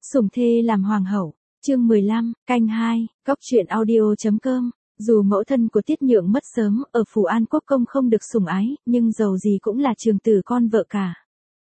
Sủng thê làm hoàng hậu, chương 15, canh 2, cóc truyện audio.com. Dù mẫu thân của Tiết Nhượng mất sớm, ở Phủ An Quốc công không được sủng ái, nhưng dầu gì cũng là trường tử con vợ cả.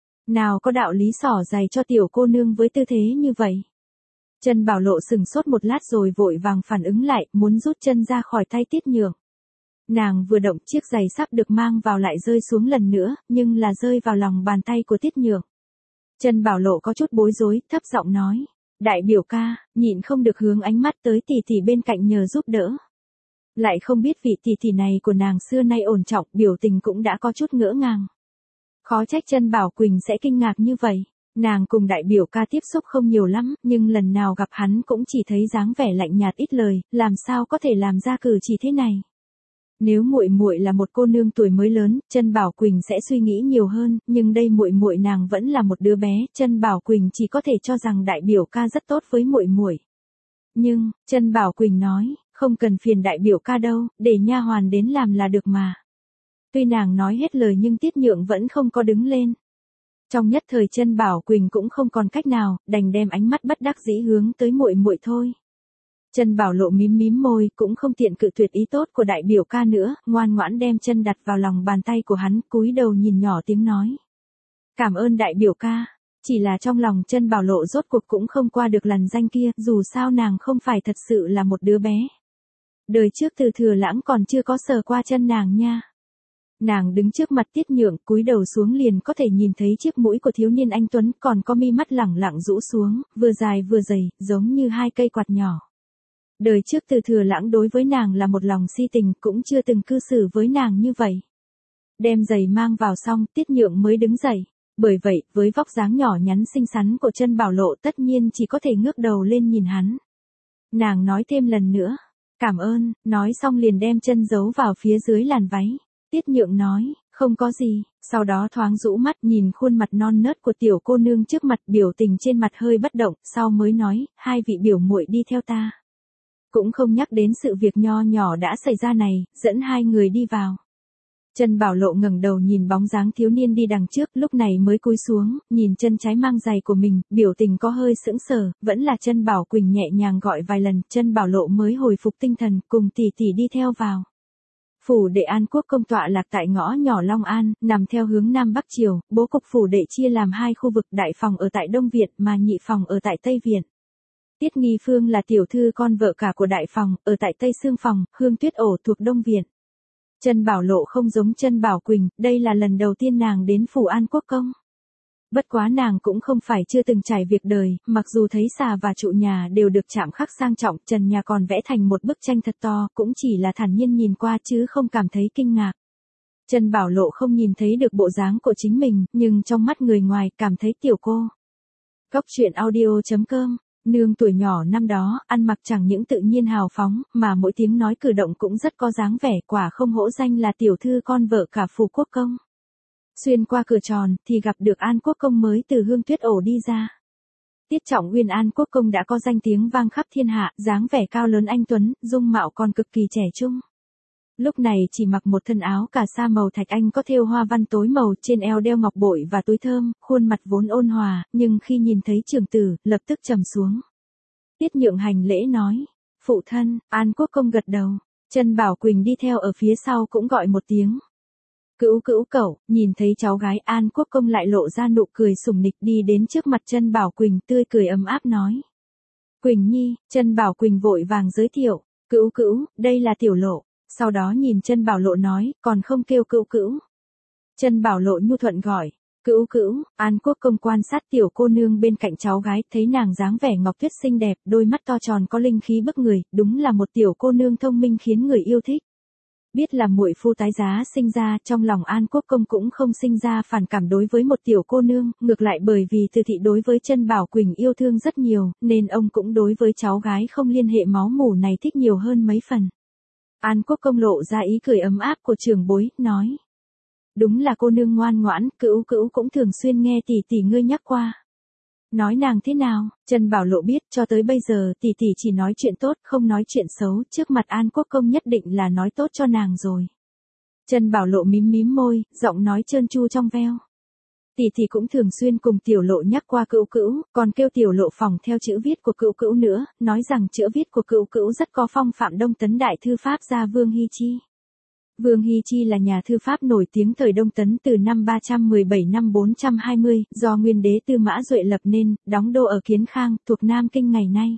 Nào có đạo lý xỏ giày cho tiểu cô nương với tư thế như vậy. Trân Bảo Lộ sừng sốt một lát rồi vội vàng phản ứng lại, muốn rút chân ra khỏi tay Tiết Nhượng. Nàng vừa động, chiếc giày sắp được mang vào lại rơi xuống lần nữa, nhưng là rơi vào lòng bàn tay của Tiết Nhượng. Trân Bảo Lộ có chút bối rối, thấp giọng nói, đại biểu ca, nhịn không được hướng ánh mắt tới tỷ tỷ bên cạnh nhờ giúp đỡ. Lại không biết vị tỷ tỷ này của nàng xưa nay ổn trọng, biểu tình cũng đã có chút ngỡ ngàng. Khó trách Trân Bảo Quỳnh sẽ kinh ngạc như vậy. Nàng cùng đại biểu ca tiếp xúc không nhiều lắm, nhưng lần nào gặp hắn cũng chỉ thấy dáng vẻ lạnh nhạt ít lời, làm sao có thể làm ra cử chỉ thế này. Nếu muội muội là một cô nương tuổi mới lớn, Trân Bảo Quỳnh sẽ suy nghĩ nhiều hơn, nhưng đây muội muội nàng vẫn là một đứa bé, Trân Bảo Quỳnh chỉ có thể cho rằng đại biểu ca rất tốt với muội muội. Nhưng, Trân Bảo Quỳnh nói, không cần phiền đại biểu ca đâu, để nha hoàn đến làm là được mà. Tuy nàng nói hết lời nhưng Tiết Nhượng vẫn không có đứng lên. Trong nhất thời Trân Bảo Quỳnh cũng không còn cách nào, đành đem ánh mắt bất đắc dĩ hướng tới muội muội thôi. Trân Bảo Lộ mím mím môi, cũng không tiện cự tuyệt ý tốt của đại biểu ca nữa, ngoan ngoãn đem chân đặt vào lòng bàn tay của hắn, cúi đầu nhìn nhỏ tiếng nói. Cảm ơn đại biểu ca. Chỉ là trong lòng Trân Bảo Lộ rốt cuộc cũng không qua được lằn danh kia, dù sao nàng không phải thật sự là một đứa bé. Đời trước Từ Thừa Lãng còn chưa có sờ qua chân nàng nha. Nàng đứng trước mặt Tiết Nhượng, cúi đầu xuống liền có thể nhìn thấy chiếc mũi của thiếu niên anh tuấn, còn có mi mắt lẳng lặng rũ xuống, vừa dài vừa dày, giống như hai cây quạt nhỏ. Đời trước Từ Thừa Lãng đối với nàng là một lòng si tình, cũng chưa từng cư xử với nàng như vậy. Đem giày mang vào xong, Tiết Nhượng mới đứng dậy. Bởi vậy, với vóc dáng nhỏ nhắn xinh xắn của Trân Bảo Lộ tất nhiên chỉ có thể ngước đầu lên nhìn hắn. Nàng nói thêm lần nữa, cảm ơn, nói xong liền đem chân giấu vào phía dưới làn váy. Tiết Nhượng nói, không có gì, sau đó thoáng rũ mắt nhìn khuôn mặt non nớt của tiểu cô nương trước mặt, biểu tình trên mặt hơi bất động, sau mới nói, hai vị biểu muội đi theo ta. Cũng không nhắc đến sự việc nho nhỏ đã xảy ra này, dẫn hai người đi vào. Trân Bảo Lộ ngẩng đầu nhìn bóng dáng thiếu niên đi đằng trước, lúc này mới cúi xuống, nhìn chân trái mang giày của mình, biểu tình có hơi sững sờ, vẫn là Trân Bảo Quỳnh nhẹ nhàng gọi vài lần, Trân Bảo Lộ mới hồi phục tinh thần, cùng tỷ tỷ đi theo vào. Phủ đệ An Quốc công tọa lạc tại ngõ nhỏ Long An, nằm theo hướng Nam Bắc Triều, bố cục phủ đệ chia làm hai khu vực, đại phòng ở tại Đông Viện mà nhị phòng ở tại Tây Viện. Tiết Nghi Phương là tiểu thư con vợ cả của đại phòng, ở tại Tây Sương phòng, Hương Tuyết Ổ thuộc Đông Viện. Trân Bảo Lộ không giống Trân Bảo Quỳnh, đây là lần đầu tiên nàng đến Phủ An Quốc công. Bất quá nàng cũng không phải chưa từng trải việc đời, mặc dù thấy xà và trụ nhà đều được chạm khắc sang trọng, trần nhà còn vẽ thành một bức tranh thật to, cũng chỉ là thản nhiên nhìn qua chứ không cảm thấy kinh ngạc. Trân Bảo Lộ không nhìn thấy được bộ dáng của chính mình, nhưng trong mắt người ngoài cảm thấy tiểu cô. Cóc truyện audio.com. Nương tuổi nhỏ năm đó, ăn mặc chẳng những tự nhiên hào phóng, mà mỗi tiếng nói cử động cũng rất có dáng vẻ, quả không hổ danh là tiểu thư con vợ cả Phủ Quốc công. Xuyên qua cửa tròn, thì gặp được An Quốc công mới từ Hương Tuyết Ổ đi ra. Tiết Trọng Uyên An Quốc công đã có danh tiếng vang khắp thiên hạ, dáng vẻ cao lớn anh tuấn, dung mạo còn cực kỳ trẻ trung. Lúc này chỉ mặc một thân áo cà sa màu thạch anh có thêu hoa văn tối màu, trên eo đeo ngọc bội và túi thơm, khuôn mặt vốn ôn hòa, nhưng khi nhìn thấy trưởng tử, lập tức trầm xuống. Tiết Nhượng hành lễ nói, phụ thân. An Quốc công gật đầu. Trân Bảo Quỳnh đi theo ở phía sau cũng gọi một tiếng. Cữu cữu cẩu. Nhìn thấy cháu gái, An Quốc công lại lộ ra nụ cười sủng nịch, đi đến trước mặt Trân Bảo Quỳnh, tươi cười ấm áp nói. Quỳnh nhi. Trân Bảo Quỳnh vội vàng giới thiệu, cữu cữu, đây là tiểu Lộ. Sau đó nhìn Trân Bảo Lộ nói, còn không kêu cữu cữu. Trân Bảo Lộ nhu thuận gọi, cữu cữu. An Quốc công quan sát tiểu cô nương bên cạnh cháu gái, thấy nàng dáng vẻ ngọc tuyết xinh đẹp, đôi mắt to tròn có linh khí bức người, đúng là một tiểu cô nương thông minh khiến người yêu thích. Biết là muội phu tái giá sinh ra, trong lòng An Quốc công cũng không sinh ra phản cảm đối với một tiểu cô nương, ngược lại bởi vì Từ thị đối với Trân Bảo Quỳnh yêu thương rất nhiều, nên ông cũng đối với cháu gái không liên hệ máu mủ này thích nhiều hơn mấy phần. An Quốc công lộ ra ý cười ấm áp của trưởng bối, nói. Đúng là cô nương ngoan ngoãn, cữu cữu cũng thường xuyên nghe tỷ tỷ ngươi nhắc qua. Nói nàng thế nào? Trân Bảo Lộ biết, cho tới bây giờ tỷ tỷ chỉ nói chuyện tốt, không nói chuyện xấu, trước mặt An Quốc công nhất định là nói tốt cho nàng rồi. Trân Bảo Lộ mím mím môi, giọng nói trơn tru trong veo. Tỷ cũng thường xuyên cùng Tiểu Lộ nhắc qua Cữu Cữu, còn kêu Tiểu Lộ phỏng theo chữ viết của Cữu Cữu nữa, nói rằng chữ viết của Cữu Cữu rất có phong phạm Đông Tấn đại thư pháp gia Vương Hy Chi. Vương Hy Chi là nhà thư pháp nổi tiếng thời Đông Tấn từ năm 317 năm 420, do Nguyên đế Tư Mã Duệ lập nên, đóng đô ở Kiến Khang, thuộc Nam Kinh ngày nay.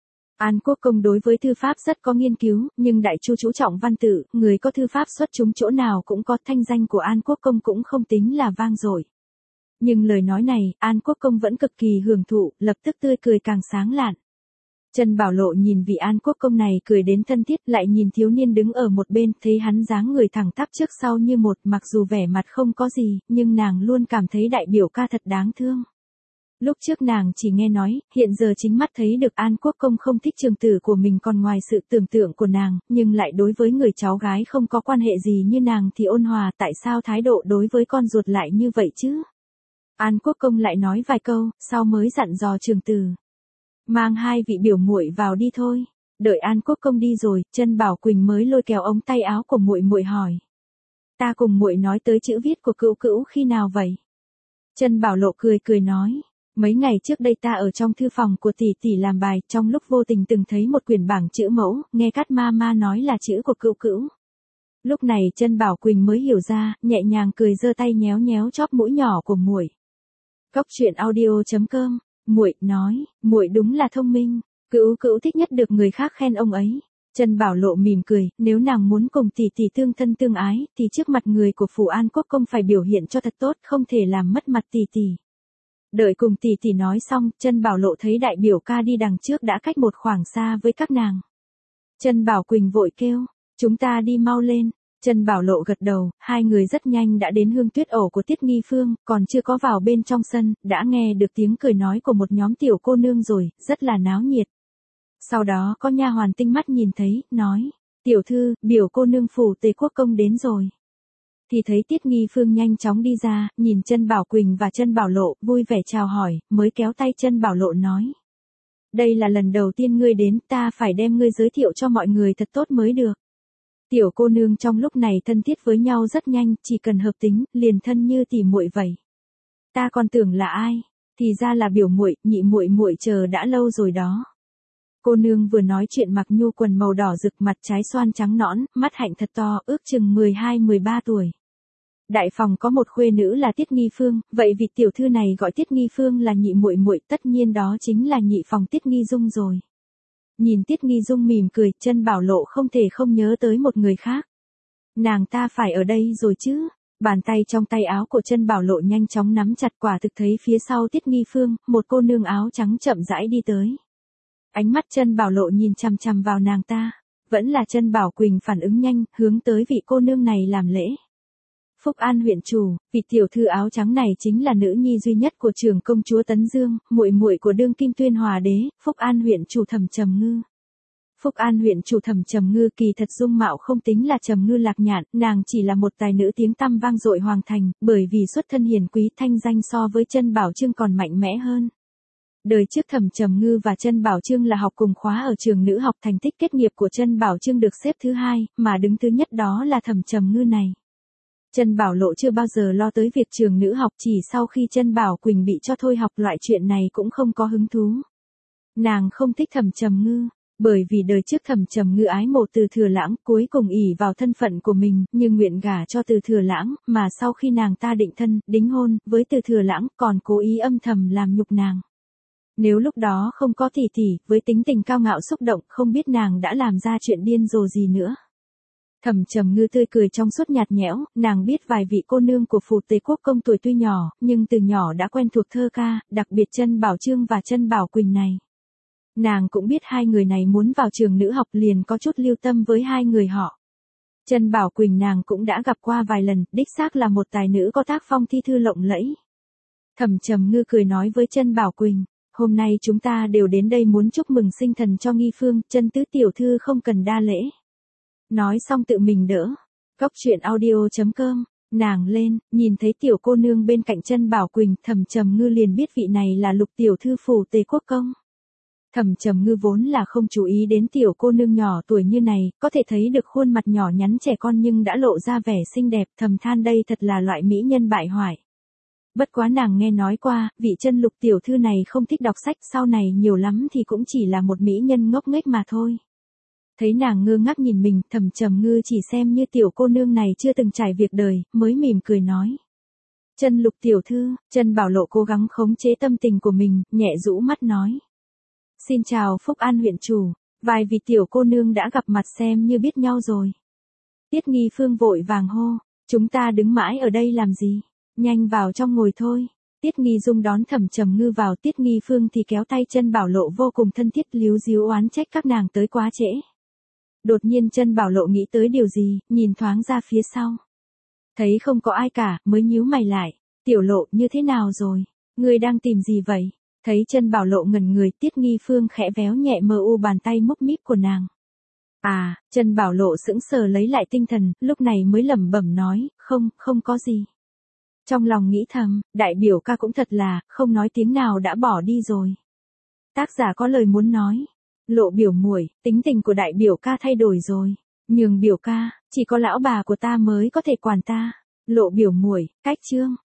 An Quốc Công đối với thư pháp rất có nghiên cứu, nhưng đại chu chú trọng văn tự, người có thư pháp xuất chúng chỗ nào cũng có, thanh danh của An Quốc Công cũng không tính là vang dội. Nhưng lời nói này, An Quốc Công vẫn cực kỳ hưởng thụ, lập tức tươi cười càng sáng lạn. Trần Bảo Lộ nhìn vị An Quốc Công này cười đến thân thiết, lại nhìn thiếu niên đứng ở một bên, thấy hắn dáng người thẳng tắp trước sau như một, mặc dù vẻ mặt không có gì, nhưng nàng luôn cảm thấy đại biểu ca thật đáng thương. Lúc trước nàng chỉ nghe nói, hiện giờ chính mắt thấy được An Quốc Công không thích trường tử của mình còn ngoài sự tưởng tượng của nàng, nhưng lại đối với người cháu gái không có quan hệ gì như nàng thì ôn hòa, tại sao thái độ đối với con ruột lại như vậy chứ? An Quốc Công lại nói vài câu, sau mới dặn dò trường tử. Mang hai vị biểu muội vào đi thôi. Đợi An Quốc Công đi rồi, Trân Bảo Quỳnh mới lôi kéo ống tay áo của muội muội hỏi. Ta cùng muội nói tới chữ viết của Cữu Cữu khi nào vậy? Trân Bảo Lộ cười cười nói. Mấy ngày trước đây ta ở trong thư phòng của tỷ tỷ làm bài, trong lúc vô tình từng thấy một quyển bảng chữ mẫu, nghe Cát Ma nói là chữ của Cữu Cữu. Lúc này Trân Bảo Quỳnh mới hiểu ra, nhẹ nhàng cười giơ tay nhéo nhéo chóp mũi nhỏ của muội. Cốc truyện audio.com, muội nói, muội đúng là thông minh, Cữu Cữu thích nhất được người khác khen ông ấy. Trân Bảo Lộ mỉm cười, nếu nàng muốn cùng tỷ tỷ tương thân tương ái, thì trước mặt người của phủ An Quốc Công phải biểu hiện cho thật tốt, không thể làm mất mặt tỷ tỷ. Đợi cùng tỷ tỷ nói xong, Trân Bảo Lộ thấy đại biểu ca đi đằng trước đã cách một khoảng xa với các nàng. Trân Bảo Quỳnh vội kêu, chúng ta đi mau lên. Trân Bảo Lộ gật đầu, hai người rất nhanh đã đến Hương Tuyết ổ của Tiết Nghi Phương, còn chưa có vào bên trong sân, đã nghe được tiếng cười nói của một nhóm tiểu cô nương rồi, rất là náo nhiệt. Sau đó có nha hoàn tinh mắt nhìn thấy, nói, tiểu thư, biểu cô nương phủ Tề Quốc Công đến rồi. Thì thấy Tiết Nghi Phương nhanh chóng đi ra, nhìn Trân Bảo Quỳnh và Trân Bảo Lộ, vui vẻ chào hỏi, mới kéo tay Trân Bảo Lộ nói. Đây là lần đầu tiên ngươi đến, ta phải đem ngươi giới thiệu cho mọi người thật tốt mới được. Tiểu cô nương trong lúc này thân thiết với nhau rất nhanh, chỉ cần hợp tính, liền thân như tỉ muội vậy. Ta còn tưởng là ai, thì ra là biểu muội, nhị muội muội chờ đã lâu rồi đó. Cô nương vừa nói chuyện mặc nhu quần màu đỏ rực, mặt trái xoan trắng nõn, mắt hạnh thật to, ước chừng 12-13 tuổi. Đại phòng có một khuê nữ là Tiết Nghi Phương, vậy vị tiểu thư này gọi Tiết Nghi Phương là nhị muội muội, tất nhiên đó chính là nhị phòng Tiết Nghi Dung rồi. Nhìn Tiết Nghi Dung mỉm cười, Trân Bảo Lộ không thể không nhớ tới một người khác. Nàng ta phải ở đây rồi chứ? Bàn tay trong tay áo của Trân Bảo Lộ nhanh chóng nắm chặt, quả thực thấy phía sau Tiết Nghi Phương, một cô nương áo trắng chậm rãi đi tới. Ánh mắt Trân Bảo Lộ nhìn chằm chằm vào nàng ta, vẫn là Trân Bảo Quỳnh phản ứng nhanh, hướng tới vị cô nương này làm lễ. Phúc An huyện chủ, vị tiểu thư áo trắng này chính là nữ nhi duy nhất của trưởng công chúa Tấn Dương, muội muội của đương kim Tuyên Hòa đế, Phúc An huyện chủ Thẩm Trầm Ngư. Phúc An huyện chủ Thẩm Trầm Ngư kỳ thật dung mạo không tính là trầm ngư lạc nhạn, nàng chỉ là một tài nữ tiếng tăm vang dội hoàng thành, bởi vì xuất thân hiền quý, thanh danh so với Trân Bảo Trương còn mạnh mẽ hơn. Đời trước Thẩm Trầm Ngư và Trân Bảo Trương là học cùng khóa ở trường nữ học, thành tích kết nghiệp của Trân Bảo Trương được xếp thứ hai, mà đứng thứ nhất đó là Thẩm Trầm Ngư này. Trân Bảo Lộ chưa bao giờ lo tới việc trường nữ học, chỉ sau khi Trân Bảo Quỳnh bị cho thôi học loại chuyện này cũng không có hứng thú. Nàng không thích Thẩm Trầm Ngư, bởi vì đời trước Thẩm Trầm Ngư ái mộ Từ Thừa Lãng, cuối cùng ỷ vào thân phận của mình, nhưng nguyện gả cho Từ Thừa Lãng, mà sau khi nàng ta định thân, đính hôn với Từ Thừa Lãng, còn cố ý âm thầm làm nhục nàng. Nếu lúc đó không có tỷ tỷ, với tính tình cao ngạo xúc động, không biết nàng đã làm ra chuyện điên rồ gì nữa. Thẩm Trầm Ngư tươi cười trong suốt nhạt nhẽo, nàng biết vài vị cô nương của phủ Tề Quốc Công tuổi tuy nhỏ, nhưng từ nhỏ đã quen thuộc thơ ca, đặc biệt Trân Bảo Trương và Trân Bảo Quỳnh này. Nàng cũng biết hai người này muốn vào trường nữ học, liền có chút lưu tâm với hai người họ. Trân Bảo Quỳnh nàng cũng đã gặp qua vài lần, đích xác là một tài nữ có tác phong thi thư lộng lẫy. Thẩm Trầm Ngư cười nói với Trân Bảo Quỳnh, hôm nay chúng ta đều đến đây muốn chúc mừng sinh thần cho Nghi Phương, Trân tứ tiểu thư không cần đa lễ. Nói xong tự mình đỡ. Cốc truyện audio.com, nàng lên, nhìn thấy tiểu cô nương bên cạnh Trân Bảo Quỳnh, Thẩm Trầm Ngư liền biết vị này là Lục tiểu thư phủ Tề Quốc Công. Thẩm Trầm Ngư vốn là không chú ý đến tiểu cô nương nhỏ tuổi như này, có thể thấy được khuôn mặt nhỏ nhắn trẻ con nhưng đã lộ ra vẻ xinh đẹp, thầm than đây thật là loại mỹ nhân bại hoại. Bất quá nàng nghe nói qua, vị Chân Lục tiểu thư này không thích đọc sách, sau này nhiều lắm thì cũng chỉ là một mỹ nhân ngốc nghếch mà thôi. Thấy nàng ngơ ngác nhìn mình, Thẩm Trầm Ngư chỉ xem như tiểu cô nương này chưa từng trải việc đời, mới mỉm cười nói. Chân Lục tiểu thư, Chân Bảo Lộ cố gắng khống chế tâm tình của mình, nhẹ rũ mắt nói. Xin chào Phúc An huyện chủ, vài vị tiểu cô nương đã gặp mặt xem như biết nhau rồi. Tiết Nghi Phương vội vàng hô, chúng ta đứng mãi ở đây làm gì, nhanh vào trong ngồi thôi. Tiết Nghi Dung đón Thẩm Trầm Ngư vào, Tiết Nghi Phương thì kéo tay Chân Bảo Lộ vô cùng thân thiết, líu díu oán trách các nàng tới quá trễ. Đột nhiên Chân Bảo Lộ nghĩ tới điều gì, nhìn thoáng ra phía sau. Thấy không có ai cả, mới nhíu mày lại. Tiểu Lộ, như thế nào rồi? Ngươi đang tìm gì vậy? Thấy Chân Bảo Lộ ngẩn người, Tiết Nghi Phương khẽ véo nhẹ mờ u bàn tay múc míp của nàng. À, Chân Bảo Lộ sững sờ lấy lại tinh thần, lúc này mới lẩm bẩm nói, không có gì. Trong lòng nghĩ thầm, đại biểu ca cũng thật là, không nói tiếng nào đã bỏ đi rồi. Tác giả có lời muốn nói. Lộ biểu muội, tính tình của đại biểu ca thay đổi rồi. Nhường biểu ca, chỉ có lão bà của ta mới có thể quản ta. Lộ biểu muội, cách chương.